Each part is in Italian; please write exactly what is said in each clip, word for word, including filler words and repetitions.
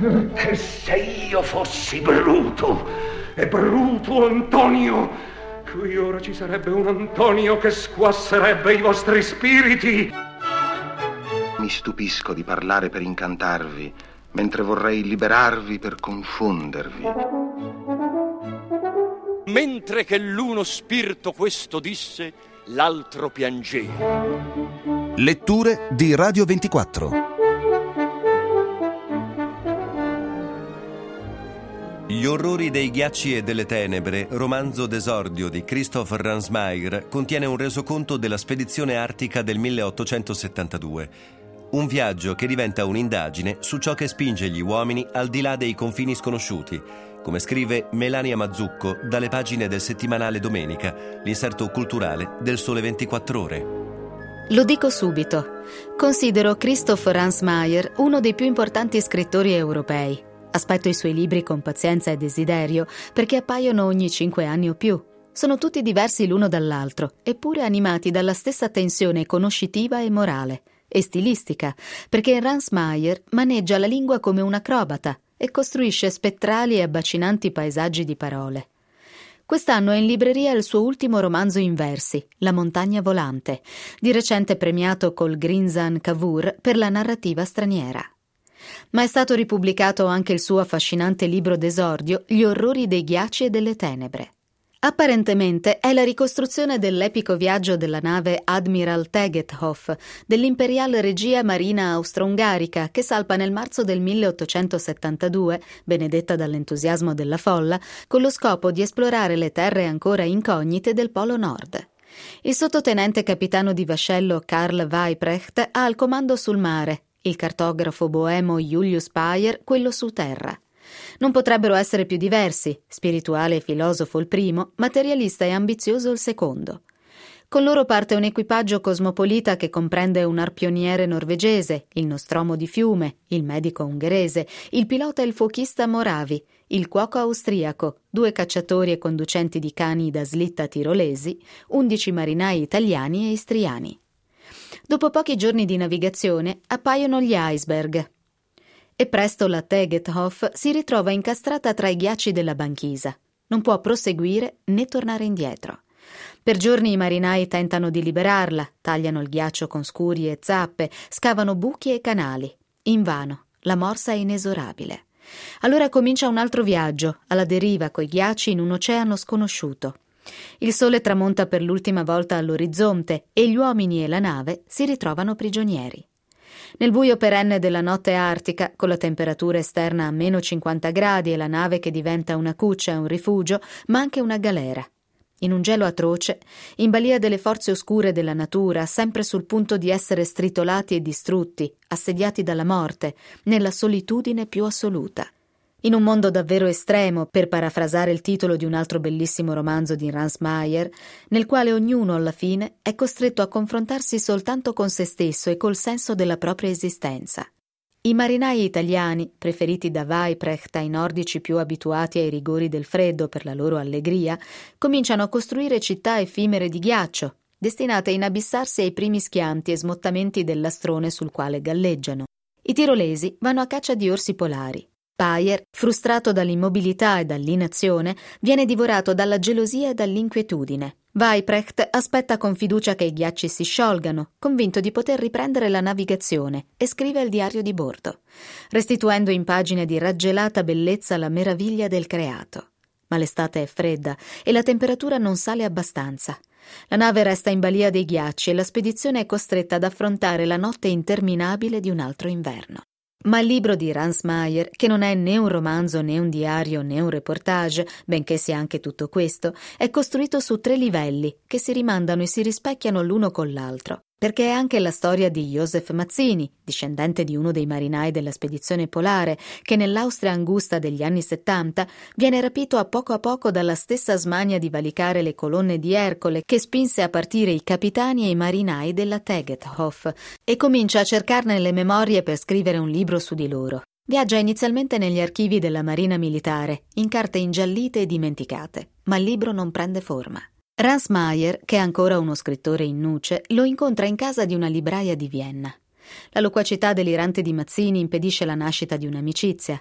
E se io fossi Bruto, e Bruto Antonio, qui ora ci sarebbe un Antonio che squasserebbe i vostri spiriti. Mi stupisco di parlare per incantarvi, mentre vorrei liberarvi per confondervi. Mentre che l'uno spirito questo disse, l'altro piangeva. Letture di Radio ventiquattro. Gli orrori dei ghiacci e delle tenebre, romanzo d'esordio di Christoph Ransmayr, contiene un resoconto della spedizione artica del milleottocentosettantadue. Un viaggio che diventa un'indagine su ciò che spinge gli uomini al di là dei confini sconosciuti, come scrive Melania Mazzucco dalle pagine del settimanale Domenica, l'inserto culturale del Sole ventiquattro Ore. Lo dico subito. Considero Christoph Ransmayr uno dei più importanti scrittori europei. Aspetto i suoi libri con pazienza e desiderio, perché appaiono ogni cinque anni o più. Sono tutti diversi l'uno dall'altro, eppure animati dalla stessa tensione conoscitiva e morale, e stilistica, perché Ransmayr maneggia la lingua come un acrobata e costruisce spettrali e abbacinanti paesaggi di parole. Quest'anno è in libreria il suo ultimo romanzo in versi, La montagna volante, di recente premiato col Grinzan Cavour per la narrativa straniera. Ma è stato ripubblicato anche il suo affascinante libro d'esordio Gli orrori dei ghiacci e delle tenebre. Apparentemente è la ricostruzione dell'epico viaggio della nave Admiral Tegethoff dell'Imperial Regia Marina Austro-Ungarica che salpa nel marzo del milleottocentosettantadue, benedetta dall'entusiasmo della folla, con lo scopo di esplorare le terre ancora incognite del Polo Nord. Il sottotenente capitano di vascello Karl Weiprecht ha al comando sul mare, il cartografo boemo Julius Payer quello su terra. Non potrebbero essere più diversi, spirituale e filosofo il primo, materialista e ambizioso il secondo. Con loro parte un equipaggio cosmopolita che comprende un arpioniere norvegese, il nostromo di fiume, il medico ungherese, il pilota e il fuochista moravi, il cuoco austriaco, due cacciatori e conducenti di cani da slitta tirolesi, undici marinai italiani e istriani. Dopo pochi giorni di navigazione appaiono gli iceberg e presto la Tegethoff si ritrova incastrata tra i ghiacci della banchisa. Non può proseguire né tornare indietro. Per giorni i marinai tentano di liberarla, tagliano il ghiaccio con scuri e zappe, scavano buchi e canali. Invano, la morsa è inesorabile. Allora comincia un altro viaggio, alla deriva coi ghiacci in un oceano sconosciuto. Il sole tramonta per l'ultima volta all'orizzonte e gli uomini e la nave si ritrovano prigionieri. Nel buio perenne della notte artica, con la temperatura esterna a meno cinquanta gradi e la nave che diventa una cuccia e un rifugio, ma anche una galera. In un gelo atroce, in balia delle forze oscure della natura, sempre sul punto di essere stritolati e distrutti, assediati dalla morte, nella solitudine più assoluta. In un mondo davvero estremo, per parafrasare il titolo di un altro bellissimo romanzo di Ransmayr, nel quale ognuno alla fine è costretto a confrontarsi soltanto con se stesso e col senso della propria esistenza. I marinai italiani, preferiti da Weiprecht ai nordici più abituati ai rigori del freddo per la loro allegria, cominciano a costruire città effimere di ghiaccio, destinate a inabissarsi ai primi schianti e smottamenti del lastrone sul quale galleggiano. I tirolesi vanno a caccia di orsi polari. Payer, frustrato dall'immobilità e dall'inazione, viene divorato dalla gelosia e dall'inquietudine. Weiprecht aspetta con fiducia che i ghiacci si sciolgano, convinto di poter riprendere la navigazione, e scrive il diario di bordo, restituendo in pagine di raggelata bellezza la meraviglia del creato. Ma l'estate è fredda e la temperatura non sale abbastanza. La nave resta in balia dei ghiacci e la spedizione è costretta ad affrontare la notte interminabile di un altro inverno. Ma il libro di Ransmayr, che non è né un romanzo né un diario né un reportage, benché sia anche tutto questo, è costruito su tre livelli che si rimandano e si rispecchiano l'uno con l'altro, perché è anche la storia di Josef Mazzini, discendente di uno dei marinai della spedizione polare, che nell'Austria angusta degli anni settanta viene rapito a poco a poco dalla stessa smania di valicare le colonne di Ercole che spinse a partire i capitani e i marinai della Tegethoff, e comincia a cercarne le memorie per scrivere un libro su di loro. Viaggia inizialmente negli archivi della Marina Militare, in carte ingiallite e dimenticate, ma il libro non prende forma. Ransmayr, che è ancora uno scrittore in nuce, lo incontra in casa di una libraia di Vienna. La loquacità delirante di Mazzini impedisce la nascita di un'amicizia.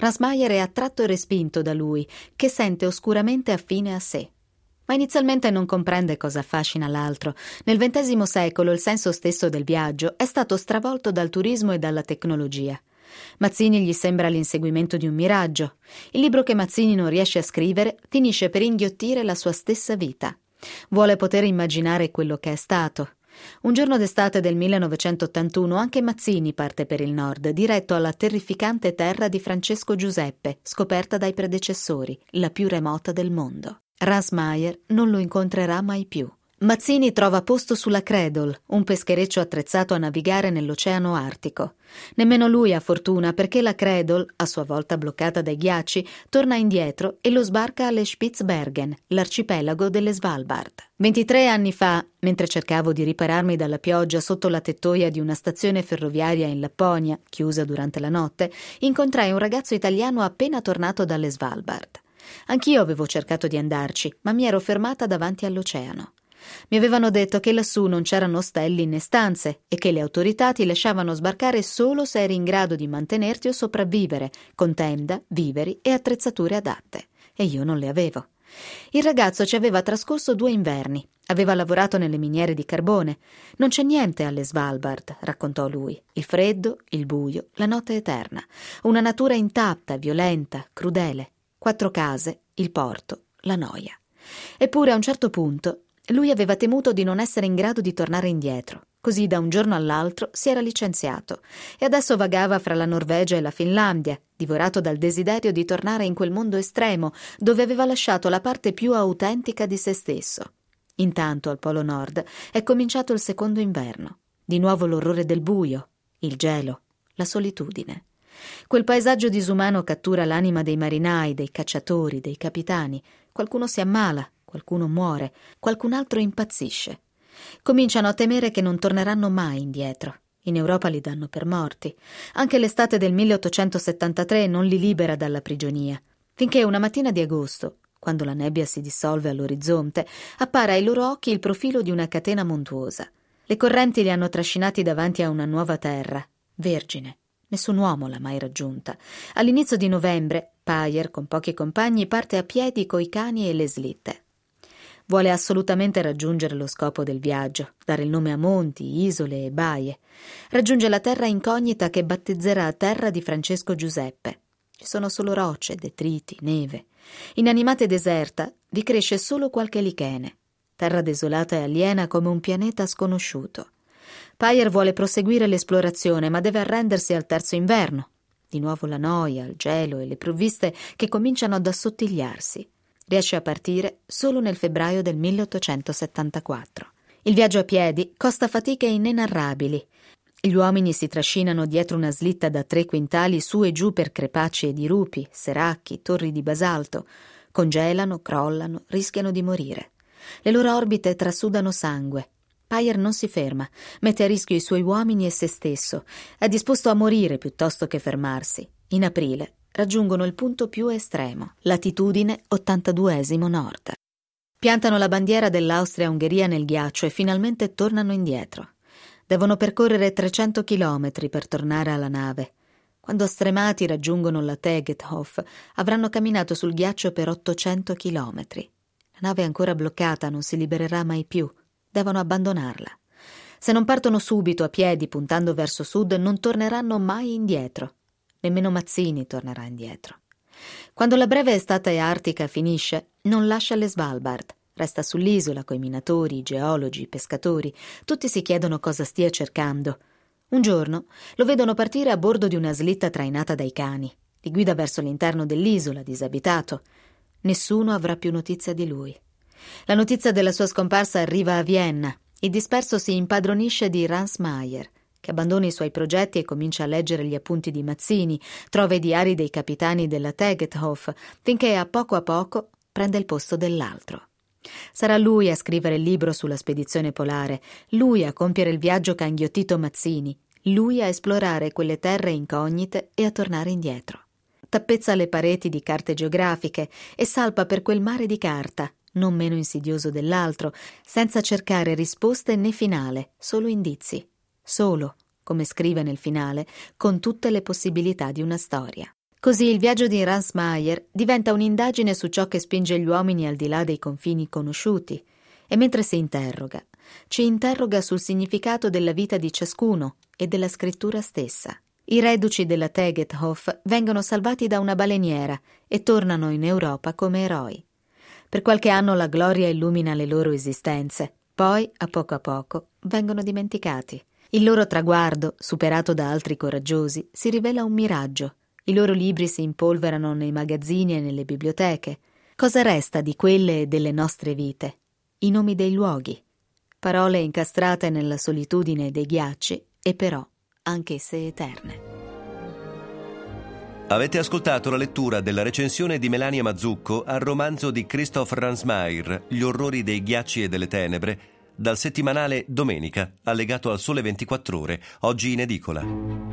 Ransmayr è attratto e respinto da lui, che sente oscuramente affine a sé. Ma inizialmente non comprende cosa affascina l'altro. Nel ventesimo secolo il senso stesso del viaggio è stato stravolto dal turismo e dalla tecnologia. Mazzini gli sembra l'inseguimento di un miraggio. Il libro che Mazzini non riesce a scrivere finisce per inghiottire la sua stessa vita. Vuole poter immaginare quello che è stato. Un giorno d'estate del millenovecentottantuno anche Mazzini parte per il nord, diretto alla terrificante terra di Francesco Giuseppe, scoperta dai predecessori, la più remota del mondo. Ransmayr non lo incontrerà mai più. Mazzini trova posto sulla Credol, un peschereccio attrezzato a navigare nell'Oceano Artico. Nemmeno lui ha fortuna, perché la Credol, a sua volta bloccata dai ghiacci, torna indietro e lo sbarca alle Spitzbergen, l'arcipelago delle Svalbard. ventitré anni fa, mentre cercavo di ripararmi dalla pioggia sotto la tettoia di una stazione ferroviaria in Lapponia, chiusa durante la notte, incontrai un ragazzo italiano appena tornato dalle Svalbard. Anch'io avevo cercato di andarci, ma mi ero fermata davanti all'oceano. Mi avevano detto che lassù non c'erano ostelli né stanze e che le autorità ti lasciavano sbarcare solo se eri in grado di mantenerti o sopravvivere, con tenda, viveri e attrezzature adatte. E io non le avevo. Il ragazzo ci aveva trascorso due inverni. Aveva lavorato nelle miniere di carbone. Non c'è niente alle Svalbard, raccontò lui. Il freddo, il buio, la notte eterna. Una natura intatta, violenta, crudele. Quattro case, il porto, la noia. Eppure a un certo punto lui aveva temuto di non essere in grado di tornare indietro. Così da un giorno all'altro si era licenziato e adesso vagava fra la Norvegia e la Finlandia, divorato dal desiderio di tornare in quel mondo estremo dove aveva lasciato la parte più autentica di se stesso. Intanto al Polo Nord è cominciato il secondo inverno. Di nuovo l'orrore del buio, il gelo, la solitudine. Quel paesaggio disumano cattura l'anima dei marinai, dei cacciatori, dei capitani. Qualcuno si ammala, qualcuno muore, qualcun altro impazzisce. Cominciano a temere che non torneranno mai indietro. In Europa li danno per morti. Anche l'estate del milleottocentosettantatré non li libera dalla prigionia, finché una mattina di agosto, quando la nebbia si dissolve all'orizzonte, appare ai loro occhi il profilo di una catena montuosa. Le correnti li hanno trascinati davanti a una nuova terra, vergine. Nessun uomo l'ha mai raggiunta. All'inizio di novembre, Payer, con pochi compagni, parte a piedi coi cani e le slitte. Vuole assolutamente raggiungere lo scopo del viaggio, dare il nome a monti, isole e baie. Raggiunge la terra incognita che battezzerà terra di Francesco Giuseppe. Ci sono solo rocce, detriti, neve. Inanimata e deserta, vi cresce solo qualche lichene. Terra desolata e aliena come un pianeta sconosciuto. Payer vuole proseguire l'esplorazione, ma deve arrendersi al terzo inverno. Di nuovo la noia, il gelo e le provviste che cominciano ad assottigliarsi. Riesce a partire solo nel febbraio del milleottocentosettantaquattro. Il viaggio a piedi costa fatiche inenarrabili. Gli uomini si trascinano dietro una slitta da tre quintali su e giù per crepacci e dirupi, seracchi, torri di basalto. Congelano, crollano, rischiano di morire. Le loro orbite trasudano sangue. Payer non si ferma, mette a rischio i suoi uomini e se stesso. È disposto a morire piuttosto che fermarsi. In aprile raggiungono il punto più estremo, latitudine ottantaduesimo nord. Piantano la bandiera dell'Austria-Ungheria nel ghiaccio e finalmente tornano indietro. Devono percorrere trecento chilometri per tornare alla nave. Quando stremati raggiungono la Tegethof, avranno camminato sul ghiaccio per ottocento chilometri. La nave è ancora bloccata, non si libererà mai più. Devono abbandonarla. Se non partono subito a piedi puntando verso sud, non torneranno mai indietro. Nemmeno Mazzini tornerà indietro. Quando la breve estate artica finisce, non lascia le Svalbard. Resta sull'isola coi minatori, i geologi, i pescatori. Tutti si chiedono cosa stia cercando. Un giorno lo vedono partire a bordo di una slitta trainata dai cani. Li guida verso l'interno dell'isola, disabitato. Nessuno avrà più notizia di lui. La notizia della sua scomparsa arriva a Vienna. Il disperso si impadronisce di Ransmayr, che abbandona i suoi progetti e comincia a leggere gli appunti di Mazzini, trova i diari dei capitani della Tegethof, finché a poco a poco prende il posto dell'altro. Sarà lui a scrivere il libro sulla spedizione polare, lui a compiere il viaggio che ha inghiottito Mazzini, lui a esplorare quelle terre incognite e a tornare indietro. Tappezza le pareti di carte geografiche e salpa per quel mare di carta, non meno insidioso dell'altro, senza cercare risposte né finale, solo indizi. Solo, come scrive nel finale, con tutte le possibilità di una storia. Così il viaggio di Ransmayr diventa un'indagine su ciò che spinge gli uomini al di là dei confini conosciuti, e mentre si interroga, ci interroga sul significato della vita di ciascuno e della scrittura stessa. I reduci della Tegethoff vengono salvati da una baleniera e tornano in Europa come eroi. Per qualche anno la gloria illumina le loro esistenze, poi, a poco a poco, vengono dimenticati. Il loro traguardo, superato da altri coraggiosi, si rivela un miraggio. I loro libri si impolverano nei magazzini e nelle biblioteche. Cosa resta di quelle e delle nostre vite? I nomi dei luoghi, parole incastrate nella solitudine dei ghiacci e però anch'esse eterne. Avete ascoltato la lettura della recensione di Melania Mazzucco al romanzo di Christoph Ransmayr, Gli orrori dei ghiacci e delle tenebre, dal settimanale Domenica, allegato al Sole ventiquattro Ore, oggi in edicola.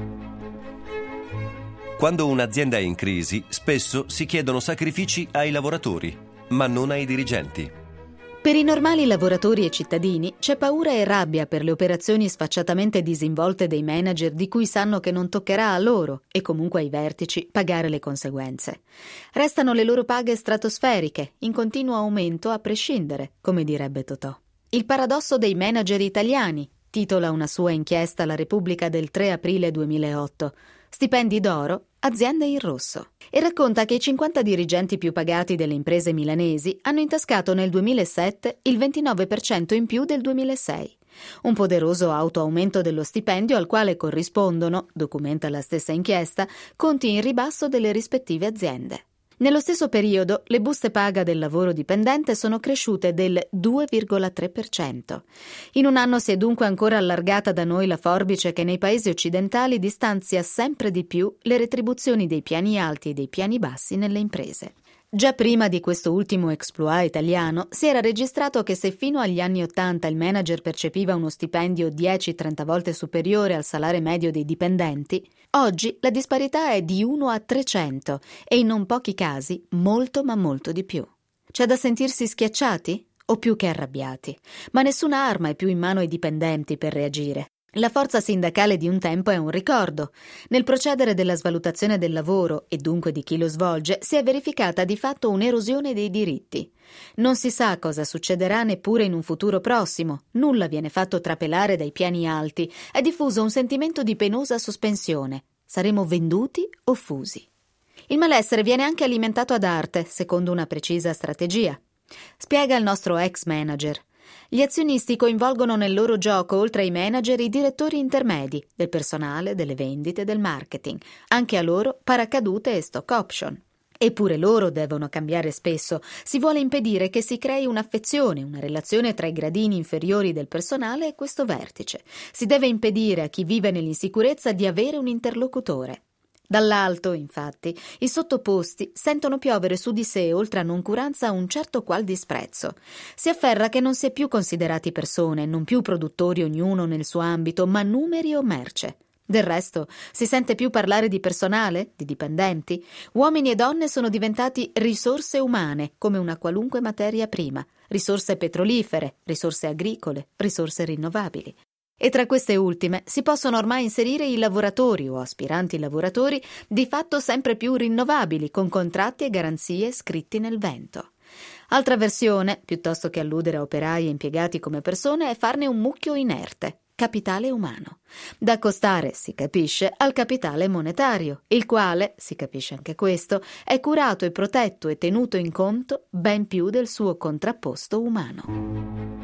Quando un'azienda è in crisi, spesso si chiedono sacrifici ai lavoratori, ma non ai dirigenti. Per i normali lavoratori e cittadini c'è paura e rabbia per le operazioni sfacciatamente disinvolte dei manager di cui sanno che non toccherà a loro, e comunque ai vertici, pagare le conseguenze. Restano le loro paghe stratosferiche, in continuo aumento a prescindere, come direbbe Totò. Il paradosso dei manager italiani, titola una sua inchiesta La Repubblica del tre aprile duemilaotto. Stipendi d'oro, aziende in rosso. E racconta che i cinquanta dirigenti più pagati delle imprese milanesi hanno intascato nel duemilasette il ventinove per cento in più del duemilasei. Un poderoso autoaumento dello stipendio al quale corrispondono, documenta la stessa inchiesta, conti in ribasso delle rispettive aziende. Nello stesso periodo le buste paga del lavoro dipendente sono cresciute del due virgola tre per cento. In un anno si è dunque ancora allargata da noi la forbice che nei paesi occidentali distanzia sempre di più le retribuzioni dei piani alti e dei piani bassi nelle imprese. Già prima di questo ultimo exploit italiano si era registrato che se fino agli anni Ottanta il manager percepiva uno stipendio dieci trenta volte superiore al salario medio dei dipendenti, oggi la disparità è di uno a trecento e in non pochi casi molto ma molto di più. C'è da sentirsi schiacciati o più che arrabbiati, ma nessuna arma è più in mano ai dipendenti per reagire. La forza sindacale di un tempo è un ricordo. Nel procedere della svalutazione del lavoro, e dunque di chi lo svolge, si è verificata di fatto un'erosione dei diritti. Non si sa cosa succederà neppure in un futuro prossimo, nulla viene fatto trapelare dai piani alti, è diffuso un sentimento di penosa sospensione. Saremo venduti o fusi? Il malessere viene anche alimentato ad arte, secondo una precisa strategia. Spiega il nostro ex manager. Gli azionisti coinvolgono nel loro gioco, oltre ai manager, i direttori intermedi, del personale, delle vendite, del marketing, anche a loro paracadute e stock option. Eppure loro devono cambiare spesso. Si vuole impedire che si crei un'affezione, una relazione tra i gradini inferiori del personale e questo vertice. Si deve impedire a chi vive nell'insicurezza di avere un interlocutore. Dall'alto, infatti, i sottoposti sentono piovere su di sé, oltre a noncuranza, un certo qual disprezzo. Si afferra che non si è più considerati persone, non più produttori ognuno nel suo ambito, ma numeri o merce. Del resto, si sente più parlare di personale, di dipendenti? Uomini e donne sono diventati risorse umane, come una qualunque materia prima, risorse petrolifere, risorse agricole, risorse rinnovabili. E tra queste ultime si possono ormai inserire i lavoratori o aspiranti lavoratori, di fatto sempre più rinnovabili, con contratti e garanzie scritti nel vento. Altra versione, piuttosto che alludere a operai e impiegati come persone, è farne un mucchio inerte, capitale umano, da accostare, si capisce, al capitale monetario, il quale, si capisce anche questo, è curato e protetto e tenuto in conto ben più del suo contrapposto umano.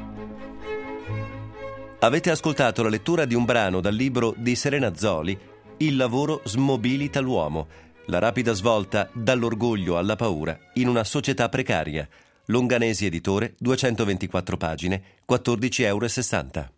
Avete ascoltato la lettura di un brano dal libro di Serena Zoli, Il lavoro smobilita l'uomo, la rapida svolta dall'orgoglio alla paura in una società precaria. Longanesi Editore, duecentoventiquattro pagine, quattordici euro e sessanta.